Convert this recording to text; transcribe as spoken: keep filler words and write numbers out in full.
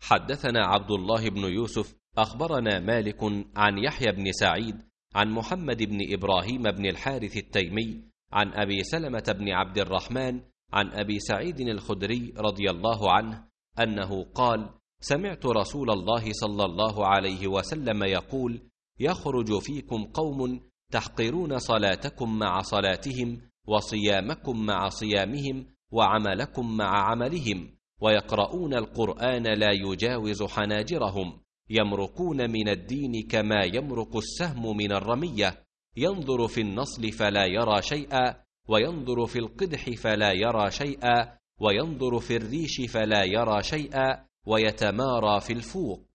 حدثنا عبد الله بن يوسف أخبرنا مالك عن يحيى بن سعيد عن محمد بن إبراهيم بن الحارث التيمي عن أبي سلمة بن عبد الرحمن عن أبي سعيد الخدري رضي الله عنه أنه قال: سمعت رسول الله صلى الله عليه وسلم يقول: يخرج فيكم قوم تحقرون صلاتكم مع صلاتهم وصيامكم مع صيامهم وعملكم مع عملهم، ويقرؤون القرآن لا يجاوز حناجرهم، يمرقون من الدين كما يمرق السهم من الرمية، ينظر في النصل فلا يرى شيئا، وينظر في القدح فلا يرى شيئا، وينظر في الريش فلا يرى شيئا، ويتمارى في الفوق.